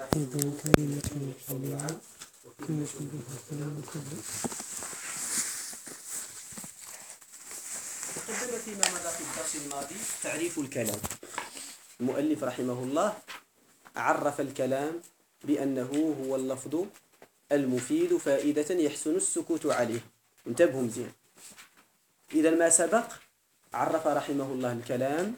أيضا كلمة قبلها كما تقدم فيما مضى في الدرس الماضي تعريف الكلام. المؤلف رحمه الله عرف الكلام بأنه هو اللفظ المفيد فائدة يحسن السكوت عليه. انتبهوا مزيان. إذا ما سبق عرف رحمه الله الكلام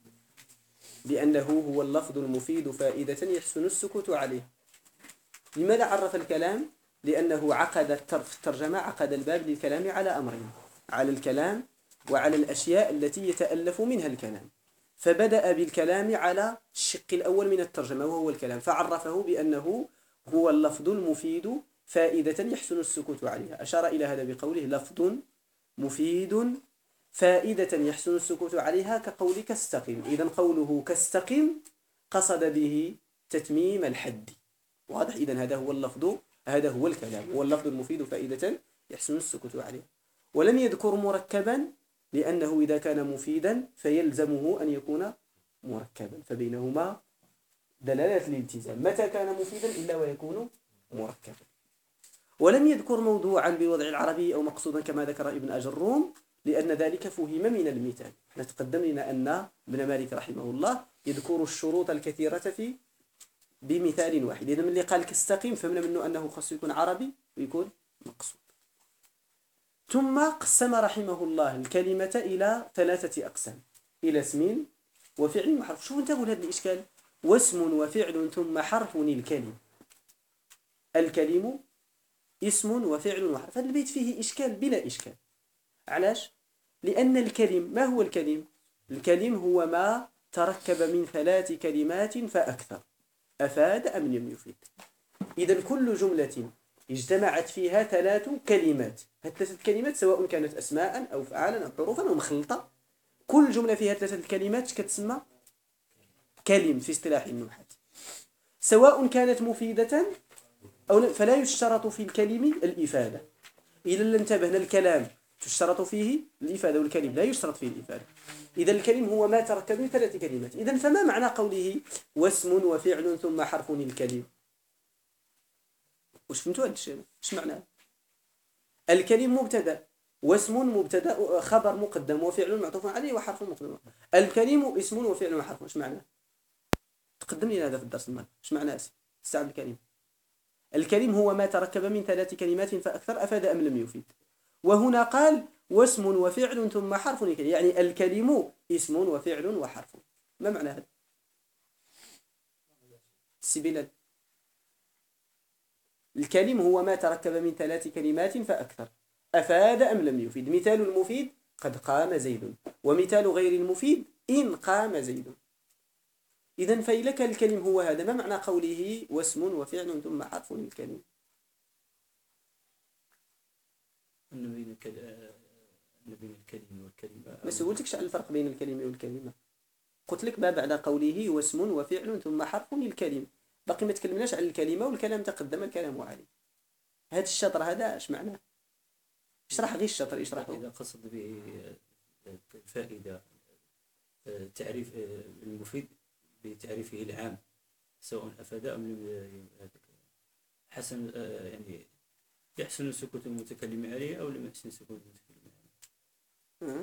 بأنه هو اللفظ المفيد فائدة يحسن السكوت عليه. لماذا عرف الكلام؟ لأنه عقد في الترجمة عقد الباب للكلام على أمرين: على الكلام وعلى الأشياء التي يتألف منها الكلام. فبدأ بالكلام على الشق الأول من الترجمة وهو الكلام، فعرفه بأنه هو اللفظ المفيد فائدة يحسن السكوت عليها. أشار إلى هذا بقوله لفظ مفيد فائدة يحسن السكوت عليها كقولك استقم. إذن قوله كاستقم قصد به تتميم الحد. واضح؟ إذن هذا هو اللفظ، هذا هو الكلام، هو اللفظ المفيد فائدة يحسن السكوت عليه. ولم يذكر مركبا لأنه إذا كان مفيدا فيلزمه أن يكون مركبا، فبينهما دلالة الالتزام. متى كان مفيدا إلا ويكون مركبا. ولم يذكر موضوعا بوضع العربي أو مقصودا كما ذكر ابن أجروم، لأن ذلك فهم من المثال. نتقدم لنا أن ابن مالك رحمه الله يذكر الشروط الكثيرة بمثال واحد. إذا من اللي قال كاستقيم فهمنا منه أنه خاص يكون عربي ويكون مقصود. ثم قسم رحمه الله الكلمة إلى 3 أقسام: إلى اسم وفعل وحرف. شوفوا انتبهوا لهذا الإشكال: واسم وفعل ثم حرف الكلم. الكلم اسم وفعل وحرف. هذا البيت فيه إشكال بلا إشكال. علاش؟ لأن الكلم، ما هو الكلم؟ الكلم هو ما تركب من 3 كلمات فأكثر، أفاد أم لم يفيد. إذن كل جملة اجتمعت فيها 3 كلمات، هذه 3 كلمات سواء كانت أسماء أو أفعالا أو حروفا أو مخلطة، كل جملة فيها 3 كلمات كتسمى كلم في اصطلاح النحاة، سواء كانت مفيدة أو فلا يشترط في الكلم الإفادة. إذا انتبهنا، الكلام تشترط فيه الإفادة والكلم لا يشترط فيه الإفادة. إذا الكلم هو ما تركب من 3 كلمات. إذا فما معنى قوله واسم وفعل ثم حرف الكلم؟ وش فهمتوا هذا الشيء؟ ايش معناه؟ الكلم مبتدا، واسم مبتدا خبر مقدم، وفعل معطوف عليه، وحرف مقدم. الكلم اسم وفعل وحرف. ايش معناه؟ تقدم لي هذا في الدرس الماضي. ايش معناه استعمل الكلم؟ الكلم هو ما تركب من 3 كلمات فأكثر، أفاد أم لم يفيد. وهنا قال واسم وفعل ثم حرف الكلم، يعني الكلم اسم وفعل وحرف. ما معنى هذا؟ السبيلات. الكلم هو ما تركب من 3 كلمات فأكثر، أفاد أم لم يفيد. مثال المفيد قد قام زيد، ومثال غير المفيد إن قام زيد. إذن فإلك الكلم هو هذا. ما معنى قوله واسم وفعل ثم حرف الكلم؟ بين الكلمة والكلمة. ما سولتكش على الفرق بين الكلمة والكلمة، قلت لك ما بعد قوله واسم وفعل ثم حرف الكلم. باقي ما تكلمناش على الكلمة، والكلام تقدم الكلام عليه. هذا الشطر هذا ايش معناه؟ اشرح غير الشطر، اشرحه. إذا قصد به الفائدة تعريف المفيد بتعريفه العام، سواء أفاد أم لم حسن، يعني يحسن سكوت المتكلم عليه أو لم يحسن سكوت المتكلم عليه.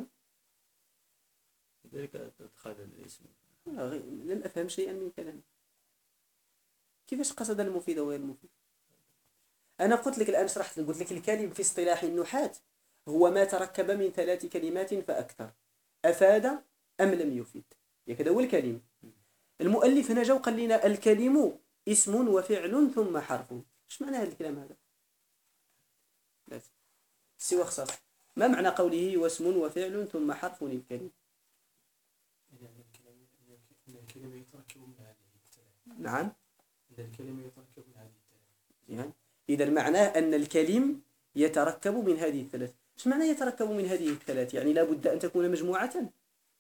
لذلك أدخل الاسم. لم أفهم شيئا من كلامه. كيفاش قصد المفيد وغير المفيد؟ أنا قلت لك الآن، شرحت قلت لك الكلم في اصطلاح النحاة هو ما تركب من 3 كلمات فأكثر، أفاد أم لم يفيد. هذا هو الكلم. المؤلف هنا جا وقال لنا الكلم اسم وفعل ثم حرف. ايش معنى هذا الكلام هذا؟ لا سوى خصاص. ما معنى قوله واسم وفعل ثم حرف الكلم؟ الكلمة يتركب من هذه الثلاث. نعم، الكلمة يتركب من هذه الثلاث. يعني إذا معناه أن الكلم يتركب من هذه الثلاث. ايش معنى يتركب من هذه الثلاث؟ يعني لا بد أن تكون مجموعة.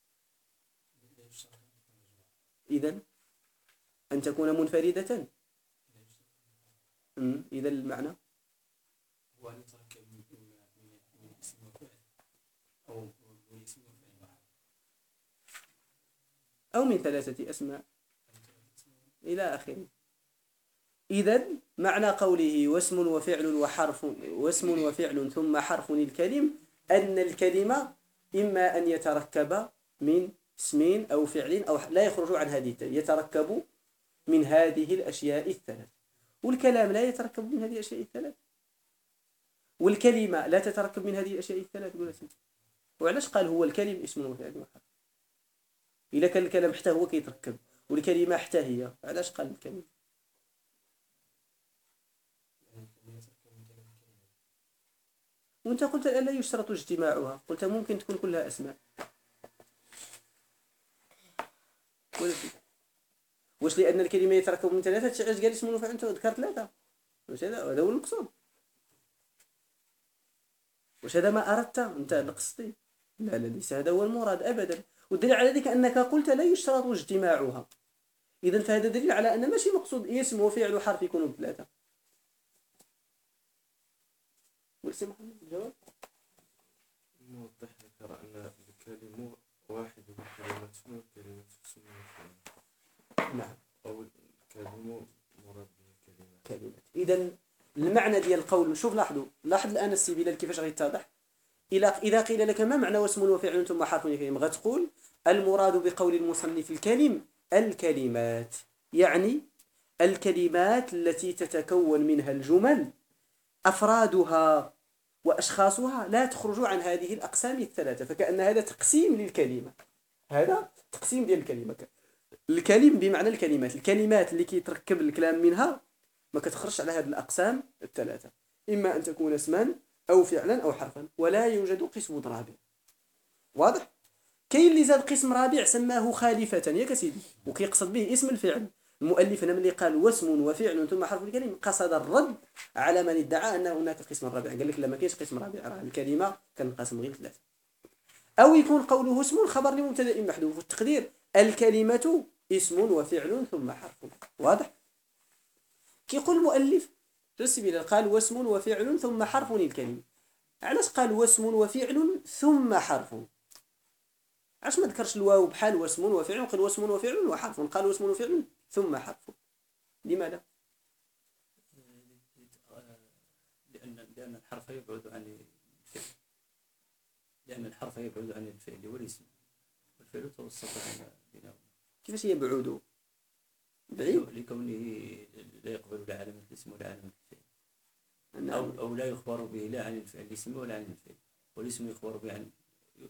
إذن أن تكون منفردة. إذا المعنى هو أن يتركب من اسم وفعل أو من اسم وفعل أو من 3 أسماء إلى آخره. إذن معنى قوله واسم وفعل ثم حرف الكلم أن الكلمة إما أن يتركب من اسم أو فعل أو لا يخرج عن هذه يتركب من هذه الأشياء الثلاث. والكلام لا يتركب من هذه الأشياء الثلاث، والكلمة لا تتركب من هذه الأشياء الثلاث. وعلاش قال هو الكلم اسم وفعل وحرف؟ إذا كان الكلام حتى هو كيتركب والكلمة حتى هي، علاش قال الكلمة؟ وانت قلت الآن لا يشترط اجتماعها، قلت ممكن تكون كلها أسماء. واش لأن الكلمة يتركب من ثلاثة علاش قال اسم وفعل؟ أنت ذكرت ثلاثة، واش هذا هو المقصود؟ واش هذا ما أردت أنت قصدي؟ لا ليس هذا هو المراد أبدا. والدليل على ذلك أنك قلت لا يشترط اجتماعها، إذن فهذا دليل على أن ماشي مقصود اسم وفعل وحرف يكونوا بثلاثة. ولسي محمد الجواب؟ موضح ذكر أن الكلمة واحد وكلمة وكلمة اسم وفعل. نعم. أو الكلمة مراد بها كلمة. إذن المعنى ديال القول، شوف لاحظ الآن السبيل كيفاش غيتضح. إذا قيل لك ما معنى واسم وفعل ثم حرف الكلمة، غتقول المراد بقول المصنف الكلم الكلمات، يعني الكلمات التي تتكون منها الجمل أفرادها وأشخاصها لا تخرج عن هذه الأقسام الثلاثة، فكأن هذا تقسيم للكلمة، هذا تقسيم ديال الكلمة. الكلم بمعنى الكلمات اللي كيتركب الكلام منها ما كتخرجش على هذه الأقسام الثلاثة، إما أن تكون اسما أو فعلا أو حرفا، ولا يوجد قسم رابع. واضح؟ كاين اللي زاد قسم رابع سماه خالفة ياك سيدي، وكيقصد به اسم الفعل. المؤلف هنا ملي قال واسم وفعل ثم حرف الكلمة قصد الرد على من ادعى أن هناك قسم رابع، قال لك لا ما كاينش قسم رابع، راه الكلمة كنقسم غير ثلاثة. أو يكون قوله اسم خبر لمبتدأ محذوف، والتقدير الكلمة اسم وفعل ثم حرف. واضح؟ كيقول المؤلف قال واسم وفعل ثم حرف الكلمة، علاش قال واسم وفعل ثم حرف؟ علاش ما ذكرش الواو بحال واسم وفعل وقال واسم وفعل وحرف، قال واسم وفعل ثم حرف؟ لماذا؟ لأن الحرف يبعد عن الفعل، لأن الحرف يبعد عن الفعل والاسم، والفعل توسط بينهما. كيفاش يبعد؟ بعيد لكونه لا يقبل لا علامة الاسم ولا علامة الفعل، أو لا يخبر به لا عن الفعل الاسم ولا عن الفعل، والاسم يخبر به عن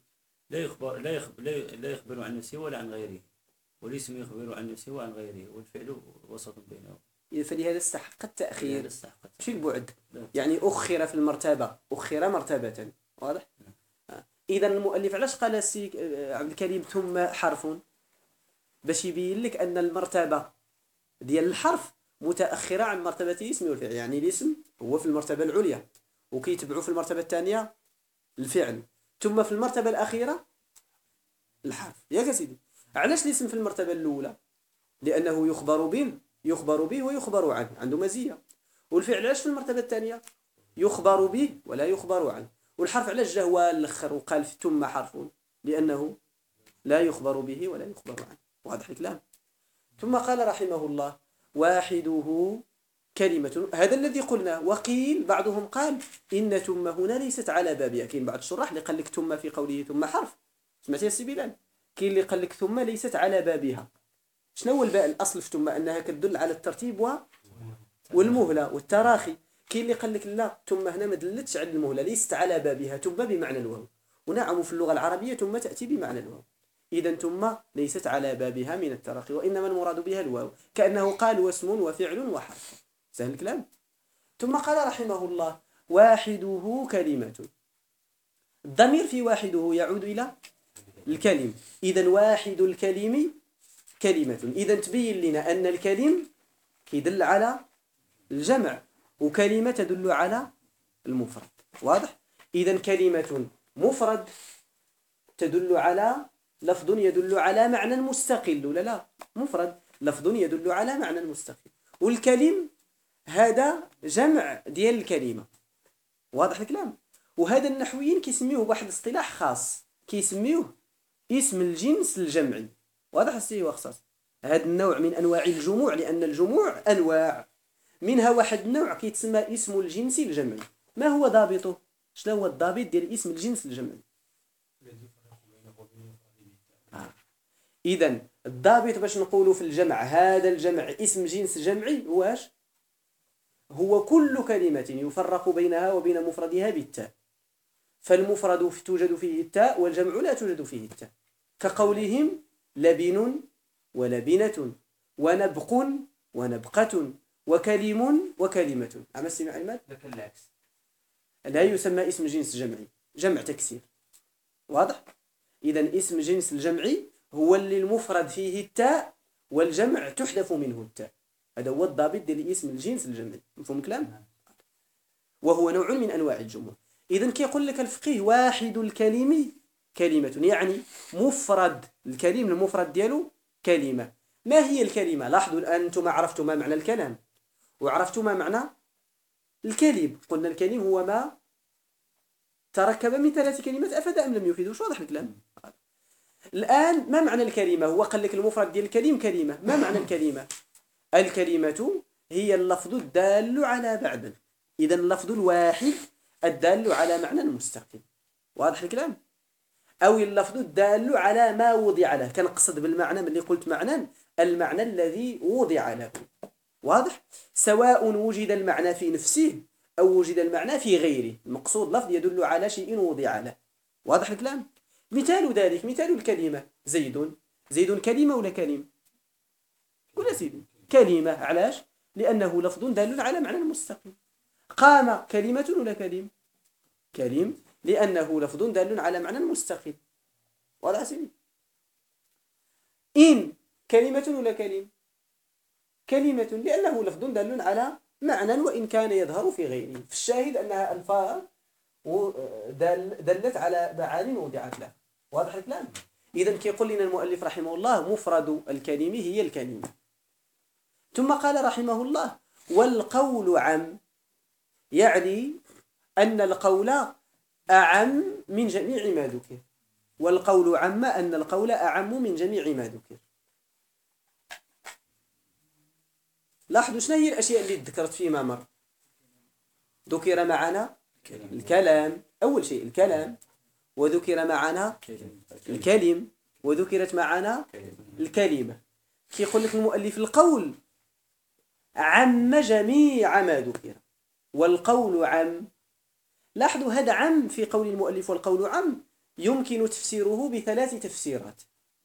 لا يخبر عن نفسه ولا عن غيره، والاسم يخبر عن نفسه وعن غيره، والفعل وسط بينهما. فلهذا استحق التأخير. شو البعد؟ لا. يعني أخر في المرتبة، أخر مرتبة. واضح؟ إذا المؤلف علاش قال عبد الكريم ثم حرف؟ باش يبين لك أن المرتبة ديال الحرف متأخرة عن مرتبة الاسم والفعل، يعني الاسم هو في المرتبة العليا وكيتبعوا في المرتبة الثانية الفعل، ثم في المرتبة الأخيرة الحرف. يا سيدي علاش الاسم في المرتبة الأولى؟ لأنه يخبر به ويخبر عنه، عنده مزية. والفعل علاش في المرتبة الثانية؟ يخبر به ولا يخبر عنه. والحرف علاش جا هو الأخر وقال ثم حرف؟ لأنه لا يخبر به ولا يخبر عنه. واضح الكلام؟ ثم قال رحمه الله واحده كلمة، هذا الذي قلنا. وقيل بعضهم قال إن ثم هنا ليست على بابها، كاين بعض الشراح اللي قال لك ثم في قوله ثم حرف، سمعتي يا سي بلال؟ كاين اللي قال لك ثم ليست على بابها. شنو هو الباء الأصل في ثم؟ أنها تدل على الترتيب والمهلة والتراخي. كاين اللي قال لك لا، ثم هنا ما دلتش على المهلة، ليست على بابها، ثم بمعنى الواو. ونعم في اللغة العربية ثم تأتي بمعنى الواو، إذا ثم ليست على بابها من التراخي، وإنما المراد بها الواو، كأنه قال واسم وفعل وحرف. سهل الكلام. ثم قال رحمه الله واحده كلمة، الضمير في واحده يعود إلى الكلم، إذا واحد الكلم كلمة. إذا تبين لنا أن الكلم يدل على الجمع، وكلمة تدل على المفرد. واضح؟ إذا كلمة مفرد تدل على لفظ يدل على معنى مستقل، لا مفرد لفظ يدل على معنى مستقل. والكلم هذا جمع ديال الكلمة. واضح الكلام؟ وهذا النحويين كيسميوه بواحد اصطلاح خاص، كيسميوه اسم الجنس الجمعي. واضح السي وخصاص هذا النوع من أنواع الجموع، لأن الجموع أنواع، منها واحد النوع كيتسمى اسم الجنس الجمعي. ما هو ضابطه؟ شنو هو الضابط ديال اسم الجنس الجمعي؟ إذا الضابط باش نقولوا في الجمع هذا الجمع اسم جنس جمعي واش هو كل كلمة يفرق بينها وبين مفردها بالتاء، فالمفرد توجد فيه التاء والجمع لا توجد فيه التاء، كقولهم لبن ولبنة ونبق ونبقة وكلم وكلمة. أما السمع المال لا يسمى اسم جنس جمعي، جمع تكسير. واضح؟ إذا اسم جنس الجمعي هو اللي المفرد فيه التاء والجمع تحذف منه التاء. هذا هو الضابط ديال اسم الجنس الجمعي. مفهوم الكلام؟ وهو نوع من أنواع الجموع. إذا كيقول لك الفقيه واحد الكلم كلمة، يعني مفرد الكلم المفرد ديالو كلمة. ما هي الكلمة؟ لاحظوا الآن أنتم عرفتوا ما معنى الكلام وعرفتوا ما معنى الكلم. قلنا الكلم هو ما تركب من 3 كلمات أفاد أم لم يفيد؟ وش واضح الكلام؟ الآن ما معنى الكلمة؟ هو قال لك المفرد ديال الكلم كلمة. ما معنى الكلمة؟ الكلمة هي اللفظ الدال على معنى. إذا اللفظ الواحد الدال على معنى مستقل. واضح الكلام؟ أو اللفظ الدال على ما وضع له. كنقصد بالمعنى من اللي قلت معنى المعنى الذي وضع له. واضح؟ سواء وجد المعنى في نفسه أو وجد المعنى في غيره، المقصود لفظ يدل على شيء وضع له. واضح الكلام؟ مثال ذلك مثال الكلمة زيد. زيد كلمة ولا كلم؟ قل سيدي كلمة. علاش؟ لأنه لفظ دال على معنى مستقل. قام كلمة ولا كلم؟ كلم، لأنه لفظ دال على معنى مستقل. واضح سيدي؟ إن كلمة ولا كلم؟ كلمة، لأنه لفظ دال على معنى وإن كان يظهر في غيره. في الشاهد أنها ألفاظ دلت على معاني وضعت له. واضح الكلام؟ إذن كيقول لنا المؤلف رحمه الله مفرد الكلمة هي الكلمة. ثم قال رحمه الله والقول عم، يعني أن القول أعم من جميع ما ذكر. والقول عم أن القول أعم من جميع ما ذكر. لاحظوا شنو هي الأشياء اللي ذكرت فيما مر. ذكر معنا الكلام، أول شيء الكلام، وذكر معنا الكلم، وذكرت معنا الكلمة. كيقول لك المؤلف القول عم جميع ما ذكر. والقول عم، لاحظوا هذا عم في قول المؤلف والقول عم يمكن تفسيره ب3 تفسيرات.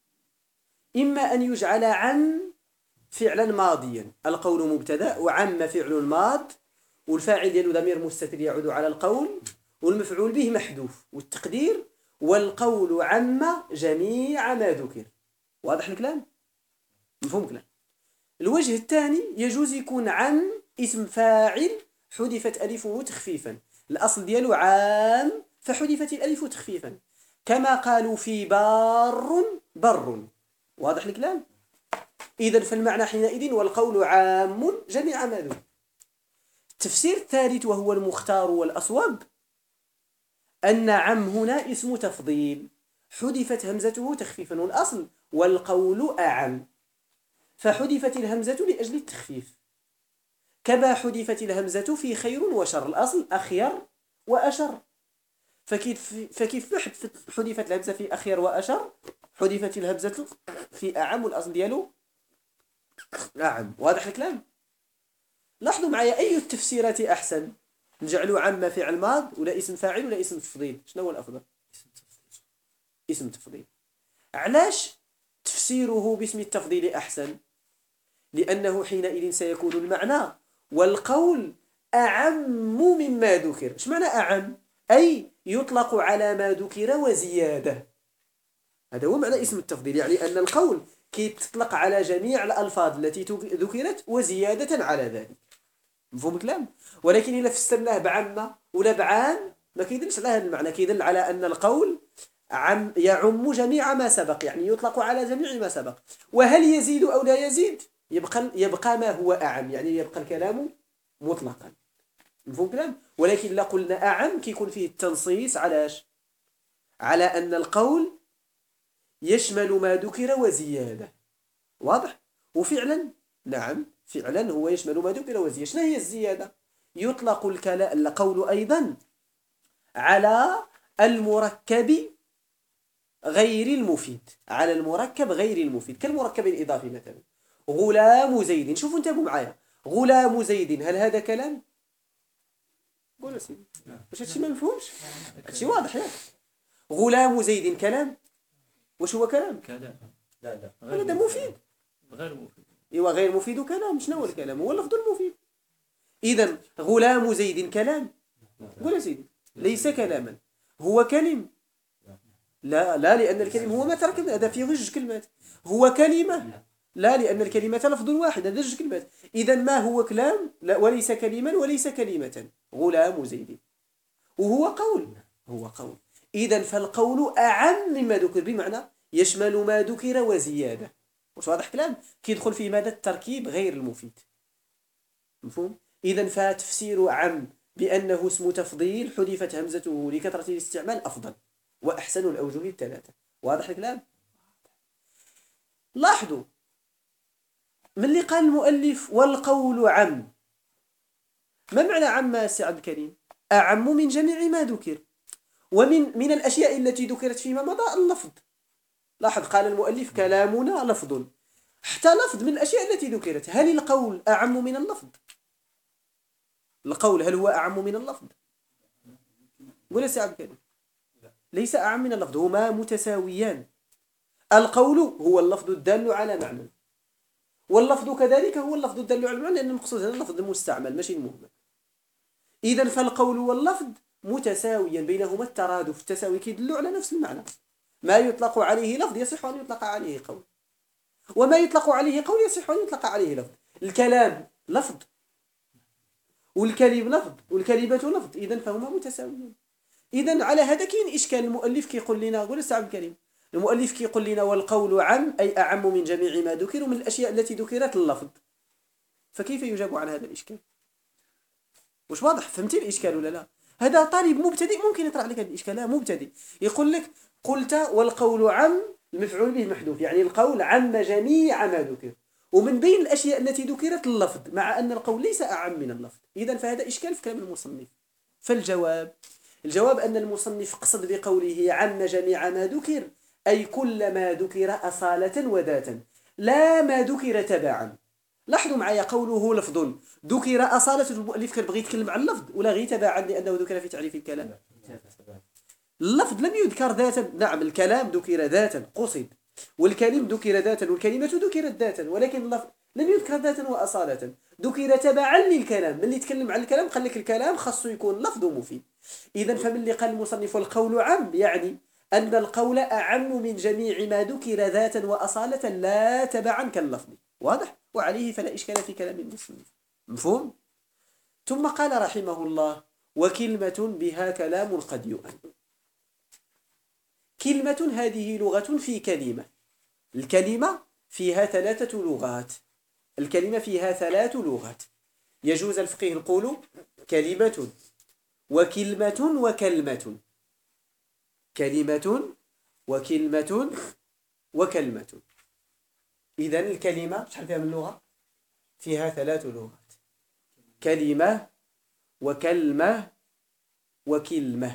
إما أن يجعل عم فعلا ماضيا، القول مبتدا وعم فعل ماض والفاعل ديالو ضمير مستتر يعود على القول والمفعول به محذوف، والتقدير والقول عم جميع ما ذكر. واضح الكلام؟ مفهوم الكلام؟ الوجه الثاني يجوز يكون عم اسم فاعل حذفت ألفه تخفيفا، الأصل ديالو عام فحذفت الألف تخفيفا، كما قالوا في بار بر. واضح الكلام؟ إذن فالمعنى حينئذ والقول عام جميع ما ذكر. التفسير الثالث وهو المختار والأصوب أن عم هنا اسم تفضيل حذفت همزته تخفيفا، والأصل والقول أعم، فحذفت الهمزة لأجل التخفيف، كما حذفت الهمزة في خير وشر، الأصل أخير وأشر، فكيف حذفت الهمزة في أخير وأشر حذفت الهمزة في أعم والأصل ديالو أعم. واضح الكلام؟ لاحظوا معي أي التفسيرات أحسن، نجعلوا عم فعل ماض ولا اسم فاعل ولا اسم تفضيل؟ شنو هو الأفضل؟ اسم تفضيل. علاش تفسيره باسم التفضيل أحسن؟ لأنه حينئذ سيكون المعنى والقول أعم مما ذكر. ايش معنى أعم؟ أي يطلق على ما ذكر وزيادة. هذا هو معنى اسم التفضيل، يعني أن القول كي تطلق على جميع الألفاظ التي ذكرت وزيادة على ذلك. مفهوم الكلام؟ ولكن إذا فسرناه بعمة ولا بعام ما كيدلش على هذا المعنى، كيدل على أن القول يعم جميع ما سبق، يعني يطلق على جميع ما سبق. وهل يزيد أو لا يزيد؟ يبقى ما هو أعم، يعني يبقى الكلام مطلقا. مفهوم الكلام؟ ولكن لا قلنا أعم كيكون فيه التنصيص علاش؟ على أن القول يشمل ما ذكر وزيادة. واضح؟ وفعلا نعم فعلا هو يشمل ما ذكر وزيادة. شنو هي الزيادة؟ يطلق القول أيضا على المركب غير المفيد، على المركب غير المفيد كالمركب الإضافي مثلا. غلام زيد، شوفوا انتبهوا معايا، غلام زيد هل هذا كلام؟ قول سيدي واش هادشي ما مفهومش؟ هادشي واضح ياك. غلام زيد كلام؟ واش هو كلام؟ كلام لا هذا مفيد. غير مفيد. ايوا غير مفيد كلام. شنو هو الكلام؟ هو اللفظ المفيد. اذا غلام زيد كلام؟ قول يا سيدي ليس كلاما، هو كلم. لا لأن الكلمة هو ما تركب، هذا فيه جوج كلمات. هو كلمة، لا لأن الكلمة لفظ واحد، هذا جوج كلمات. إذا ما هو كلام؟ لا، وليس كلمة وليس كلمة. غلام زيد وهو قول، هو قول. إذا فالقول أعم مما ذكر، بمعنى يشمل ما ذكر وزيادة. واش واضح كلام؟ كيدخل فيه ماذا؟ التركيب غير المفيد. مفهوم؟ إذا فتفسير عم بأنه اسم تفضيل حذفت همزته لكثرة الاستعمال أفضل وأحسن الأوجه الثلاثة. واضح الكلام؟ لاحظوا من اللي قال المؤلف والقول عم، ما معنى عم سعد الكريم؟ أعم من جميع ما ذكر، ومن الأشياء التي ذكرت فيما مضى اللفظ. لاحظ قال المؤلف كلامنا لفظ، حتى لفظ من الأشياء التي ذكرت. هل القول أعم من اللفظ؟ القول هل هو أعم من اللفظ؟ ولا سعد الكريم؟ ليس أعم من اللفظ، هما متساويان. القول هو اللفظ الدال على معنى، واللفظ كذلك هو اللفظ الدال على معنى، لأن المقصود هنا اللفظ المستعمل ماشي المهمل. إذن فالقول واللفظ متساويا، بينهما الترادف، التساوي كيدل على نفس المعنى. ما يطلق عليه لفظ يصح أن يطلق عليه قول، وما يطلق عليه قول يصح أن يطلق عليه لفظ. الكلام لفظ، والكلم لفظ، والكلمة لفظ، إذن فهما متساويان. إذن على هذا كاين إشكال. المؤلف كيقول لنا، قول السعد الكريم، المؤلف كيقول لنا والقول عم أي أعم من جميع ما ذكر، ومن الأشياء التي ذكرت اللفظ. فكيف يجاب عن هذا الإشكال؟ وش واضح؟ فهمتي الإشكال ولا لا؟ هذا طالب مبتدئ ممكن يطرح لك هذا الإشكال. لا مبتدئ يقول لك قلت والقول عم، المفعول به محذوف، يعني القول عم جميع ما ذكر، ومن بين الأشياء التي ذكرت اللفظ، مع أن القول ليس أعم من اللفظ. إذن فهذا إشكال في كلام المصنف. فالجواب أن المصنف قصد بقوله عم جميع ما ذكر أي كل ما ذكر أصالة وذاتا، لا ما ذكر تبعا. لاحظوا معايا قوله لفظ ذكر أصالة، المؤلف كان بغي يتكلم عن اللفظ ولا غير تبعا لأنه ذكر في تعريف الكلام؟ اللفظ لم يذكر ذاتا. نعم الكلام ذكر ذاتا قصد، والكلم ذكر ذاتا، والكلمة ذكرت ذاتا، ولكن اللفظ لم يذكر ذاتا وأصالة، ذكر تبعا للكلام. من اللي يتكلم عن الكلام قال لك الكلام خاصه يكون لفظ مفيد. إذن فمن اللي قال المصنف والقول عام، يعني أن القول أعم من جميع ما ذكر ذاتا وأصالة لا تبعا كاللفظ. واضح؟ وعليه فلا إشكال في كلام المصنف. مفهوم؟ ثم قال رحمه الله وكلمة بها كلام قد يؤن. كلمة هذه لغة في كلمة. الكلمة فيها 3 لغات. الكلمة فيها 3 لغات. يجوز الفقيه يقول كلمة وكلمة وكلمة، كلمة وكلمة وكلمة. إذن الكلمة شحال فيها من لغة؟ فيها 3 لغات، كلمة وكلمة وكلمة.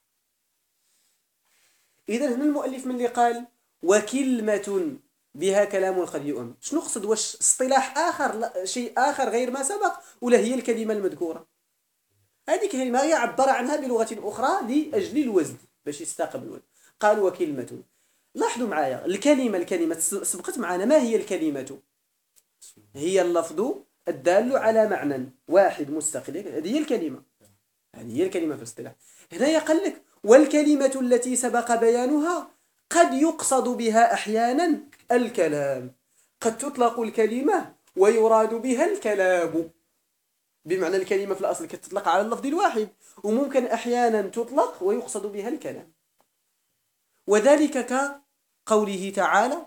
إذن هنا المؤلف من اللي قال وكلمة بها كلام قد يؤم، شنو قصد؟ واش اصطلاح آخر، لا شيء آخر غير ما سبق، ولا هي الكلمة المذكورة؟ هذه كلمة هي عبر عنها بلغة أخرى لأجل الوزن باش يستقبل الوزن. قال وكلمة. لاحظوا معايا الكلمة سبقت معنا. ما هي الكلمة؟ هي اللفظ الدال على معنى واحد مستقل، هذه هي الكلمة. هذه هي الكلمة في الاصطلاح. هنا يقول لك والكلمة التي سبق بيانها قد يقصد بها أحيانا الكلام. قد تطلق الكلمة ويراد بها الكلام، بمعنى الكلمة في الأصل تطلق على اللفظ الواحد، وممكن أحيانا تطلق ويقصد بها الكلام. وذلك كقوله تعالى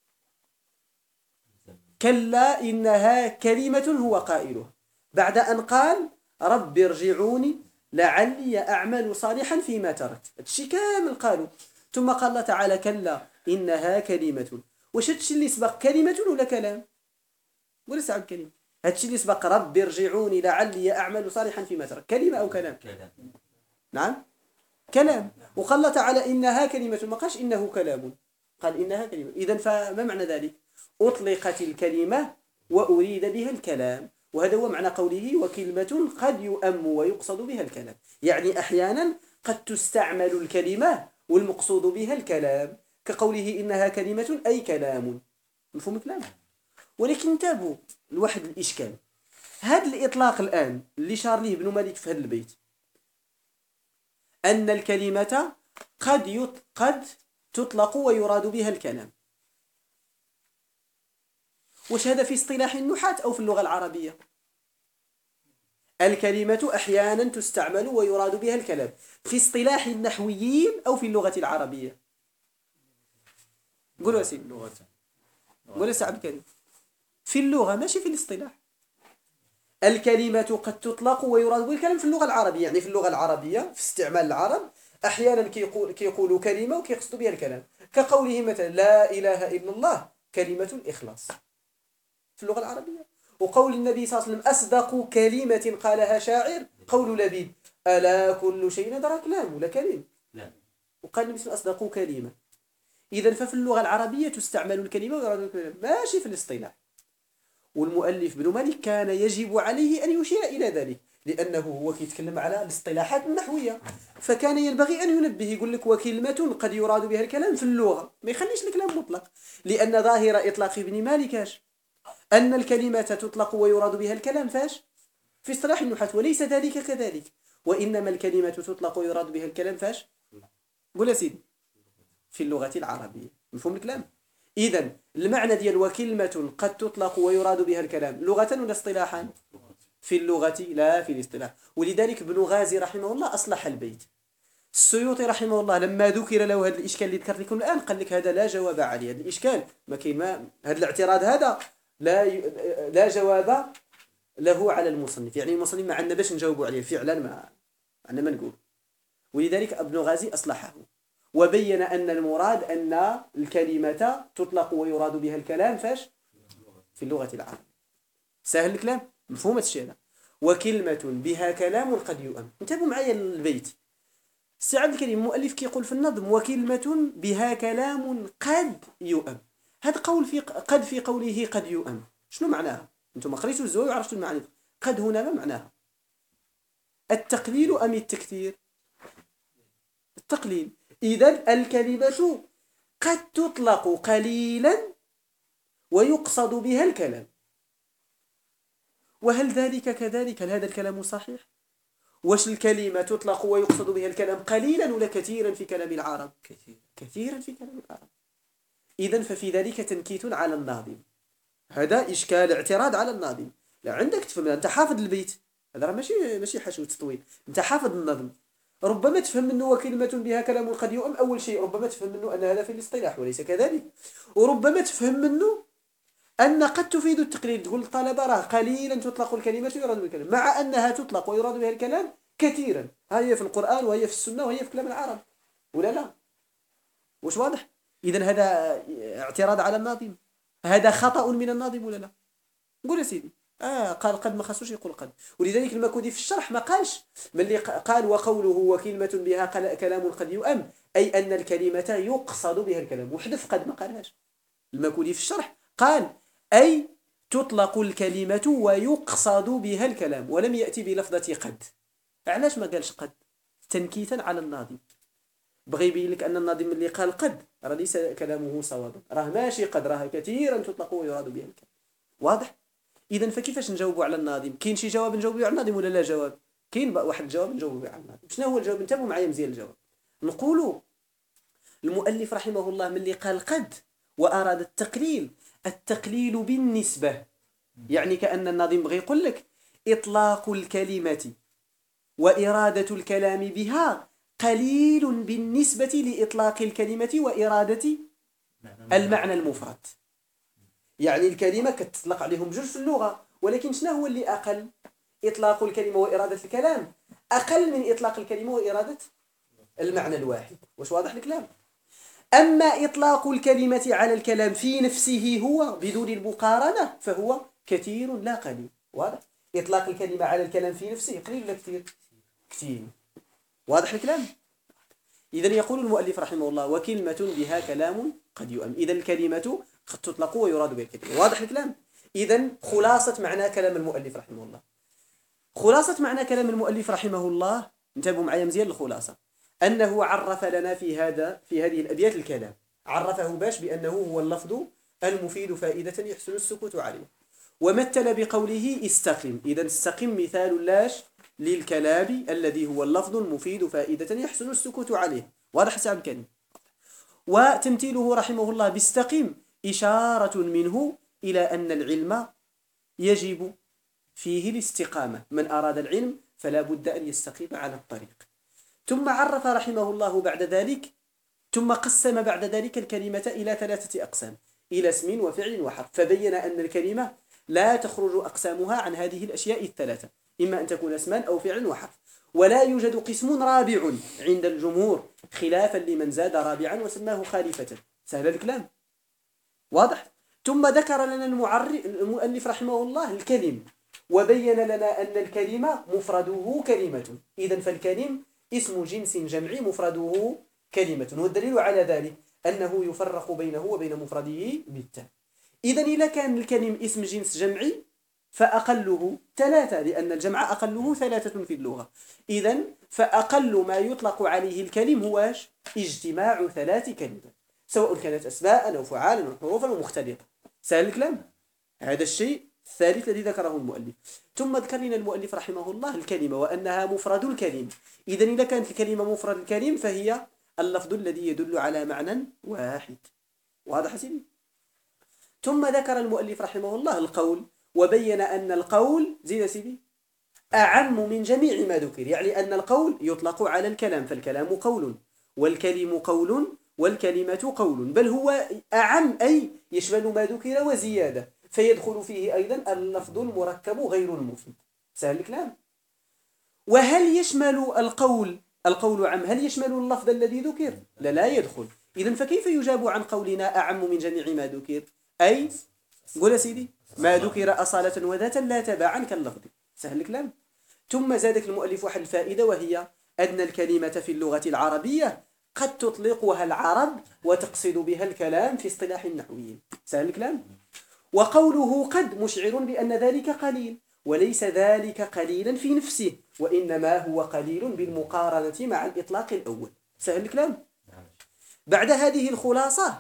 كلا إنها كلمة هو قائلها، بعد أن قال رب ارجعوني لعلي أعمل صالحا فيما تركت. الشيء كامل قالوا، ثم قال الله تعالى كلا إنها كلمة. وش الشيء اللي سبق؟ كلمة ولا كلام؟ ولا سعب كلمة؟ هادشي اللي سبق رب ارجعوني لعلي أعمل صالحا فيما ترك، كلمة أو كلام؟ نعم كلام. وقال الله تعالى إنها كلمة، ما قالش إنه كلام، قال إنها كلمة. إذن فما معنى ذلك؟ أطلقت الكلمة وأريد بها الكلام، وهذا هو معنى قوله وكلمة قد يؤم ويقصد بها الكلام. يعني أحيانا قد تستعمل الكلمة والمقصود بها الكلام، كقوله إنها كلمة أي كلام. مفهوم الكلام؟ ولكن انتبهوا لواحد الإشكال. هذا الإطلاق الآن اللي شار ليه ابن مالك في هذا البيت، أن الكلمة قد تطلق ويراد بها الكلام، وش هذا في اصطلاح النحاة أو في اللغة العربية؟ الكلمة أحيانا تستعمل ويراد بها الكلام في اصطلاح النحويين أو في اللغة العربية. قولوا سيدي. قولوا سعد الكريم. في اللغة ماشي في الاصطلاح. الكلمة قد تطلق ويراد بها الكلام في اللغة العربية، يعني في اللغة العربية في استعمال العرب أحيانا كيقولوا كلمة وكيقصدوا بها الكلام، كقوله مثلا لا إله إلا الله كلمة الإخلاص في اللغة العربية. وقول النبي صلى الله عليه وسلم أصدق كلمة قالها شاعر قول لبيد ألا كل شيء ندرك كلام ولا كلمة. وقال النبي صلى الله عليه وسلم أصدق كلمة. إذن ففي اللغة العربية تستعمل الكلمة ويراد الكلام، ماشي في الاصطلاح. والمؤلف ابن مالك كان يجب عليه أن يشير إلى ذلك، لأنه هو كيتكلم على الاصطلاحات النحوية، فكان ينبغي أن ينبه، يقول لك وكلمة قد يراد بها الكلام في اللغة، ما يخليش الكلام مطلق، لأن ظاهرة إطلاق ابن مالك أن الكلمة تطلق ويراد بها الكلام فاش؟ في اصطلاح النحاة، وليس ذلك كذلك، وإنما الكلمة تطلق ويراد بها الكلام فاش؟ قول يا سيدي. في اللغة العربية. مفهوم الكلام؟ إذن المعنى ديال وكلمة قد تطلق ويراد بها الكلام لغة ولا اصطلاحا؟ في اللغة لا في الاصطلاح. ولذلك ابن غازي رحمه الله أصلح البيت. السيوطي رحمه الله لما ذكر له هذا الإشكال اللي ذكرت لكم الآن قال لك هذا لا جواب عليه، هذا الإشكال ما كاين، هذا الاعتراض هذا لا جواب له على المصنف، يعني المصنف ما عندنا باش نجاوبوا عليه فعلا، ما عندنا ما نقول. ولذلك ابن غازي أصلحه وبين أن المراد أن الكلمة تطلق ويراد بها الكلام فاش؟ في اللغة العربية. سهل الكلام؟ مفهوم الشيء هذا. وكلمة بها كلام قد يؤم. انتبهوا معايا البيت. السي عبد الكريم المؤلف كيقول في النظم وكلمة بها كلام قد يؤم. هذا قول في قد، في قوله قد يؤم شنو معناها؟ انتم قريتوا الزوي وعرفتوا المعاني. قد هنا ما معناها؟ التقليل أم التكثير؟ التقليل. إذن الكلمة قد تطلق قليلا ويقصد بها الكلام. وهل ذلك كذلك؟ هل هذا الكلام صحيح؟ وش الكلمة تطلق ويقصد بها الكلام قليلا ولا كثيرا في كلام العرب؟ كثيرا في كلام العرب. إذن ففي ذلك تنكيت على الناظم. هذا إشكال اعتراض على الناظم. لا عندك تفهم، أنت حافظ البيت، هذا ماشي حشو تطويل، أنت حافظ النظم. ربما تفهم منه وكلمة بها كلام قد يؤم، أول شيء ربما تفهم منه أن هذا في الاصطلاح وليس كذلك. وربما تفهم منه أن قد تفيد التقليل، تقول الطلبة راه قليلا تطلق الكلمة ويراد بها الكلام، مع أنها تطلق ويراد بها الكلام كثيرا، هي في القرآن وهي في السنة وهي في كلام العرب، ولا لا؟ وش واضح؟ إذن هذا اعتراض على الناظم، هذا خطأ من الناظم ولا لا؟ قول يا سيدي. قال قد، ما خصوش يقول قد. ولذلك المكودي في الشرح ما قالش، ملي قال وقوله وكلمة بها كلام قد يؤم أي أن الكلمة يقصد بها الكلام، وحذف قد، ما قالهاش. المكودي في الشرح قال أي تطلق الكلمة ويقصد بها الكلام، ولم يأتي بلفظة قد. علاش ما قالش قد؟ تنكيتا على الناظم، بغي يبين لك أن الناظم اللي قال قد راه ليس كلامه صوابا، راه ماشي قد، راه كثيرا تطلق ويراد بها الكلام. واضح؟ إذن فكيفاش نجاوبوا على الناظم؟ كاين شي جواب نجاوبوا على الناظم ولا لا جواب؟ كاين واحد الجواب نجاوبوا على الناظم. شنو هو الجواب؟ انتبهوا معايا مزيان الجواب. نقولوا المؤلف رحمه الله من اللي قال قد وأراد التقليل بالنسبة، يعني كأن الناظم بغي يقول لك إطلاق الكلمة وإرادة الكلام بها قليل بالنسبة لإطلاق الكلمة وإرادة المعنى المفرد. يعني الكلمة كتطلق عليهم بجوج في اللغة، ولكن شنو هو اللي أقل؟ إطلاق الكلمة وإرادة الكلام أقل من إطلاق الكلمة وإرادة المعنى الواحد. وش واضح الكلام؟ أما إطلاق الكلمة على الكلام في نفسه هو بدون المقارنة فهو كثير لا قليل. واضح؟ إطلاق الكلمة على الكلام في نفسه قليل ولا كثير؟ كثير. واضح الكلام؟ إذن يقول المؤلف رحمه الله وكلمة بها كلام قد يؤم. إذا الكلمة قد تطلق ويراد بها الكلمة. واضح الكلام؟ إذن خلاصة معنى كلام المؤلف رحمه الله، خلاصة معنى كلام المؤلف رحمه الله، انتبهوا معي مزيان الخلاصة، أنه عرف لنا في هذه الأبيات الكلام، عرفه باش بأنه هو اللفظ المفيد فائدة يحسن السكوت عليه، ومثل بقوله استقم. إذا استقم مثال لاش للكلام الذي هو اللفظ المفيد فائدة يحسن السكوت عليه. واضح سعب الكلمة. وتمثيله رحمه الله باستقم إشارة منه إلى أن العلم يجب فيه الاستقامة، من أراد العلم فلا بد أن يستقيم على الطريق. ثم عرف رحمه الله بعد ذلك، ثم قسم بعد ذلك الكلمة إلى 3 أقسام، إلى اسم وفعل وحرف، فبين أن الكلمة لا تخرج أقسامها عن هذه الأشياء ال3، إما أن تكون اسما أو فعل وحرف، ولا يوجد قسم رابع عند الجمهور خلافا لمن زاد رابعا وسماه خالفة. سهل الكلام؟ واضح؟ ثم ذكر لنا المؤلف رحمه الله الكلم، وبين لنا أن الكلمة مفرده كلمة. إذن فالكلم اسم جنس جمعي مفرده كلمة، والدليل على ذلك أنه يفرق بينه وبين مفرده بالتاء. إذن إذا كان الكلم اسم جنس جمعي فأقله 3، لأن الجمع أقله 3 في اللغة. إذن فأقل ما يطلق عليه الكلم هو اجتماع 3 كلمات، سواء كانت أسماء أو فعالا أو حروفا أو مختلطة. سهل الكلام؟ هذا الشيء الثالث الذي ذكره المؤلف. ثم ذكر لنا المؤلف رحمه الله الكلمة وأنها مفرد الكلم. إذن إذا كانت الكلمة مفرد الكلم فهي اللفظ الذي يدل على معنى واحد. واضح سيدي؟ ثم ذكر المؤلف رحمه الله القول، وبين أن القول زيد سيدي أعم من جميع ما ذكر، يعني أن القول يطلق على الكلام، فالكلام قول، والكلم قول، والكلمة قول، بل هو أعم أي يشمل ما ذكر وزيادة، فيدخل فيه أيضا اللفظ المركب غير المفيد. سهل الكلام؟ وهل يشمل القول عم هل يشمل اللفظ الذي ذكر؟ لا يدخل. إذن فكيف يجاب عن قولنا أعم من جميع ما ذكر؟ أي قول سيدي ما ذكر أصالة وذاتا لا تباعا كاللفظ. سهل الكلام؟ ثم زادك المؤلف واحد الفائدة، وهي أن الكلمة في اللغة العربية قد تطلقها العرب وتقصد بها الكلام في اصطلاح النحويين. سهل الكلام؟ وقوله قد مشعر بأن ذلك قليل، وليس ذلك قليلا في نفسه، وإنما هو قليل بالمقارنة مع الإطلاق الأول. سهل الكلام؟ بعد هذه الخلاصة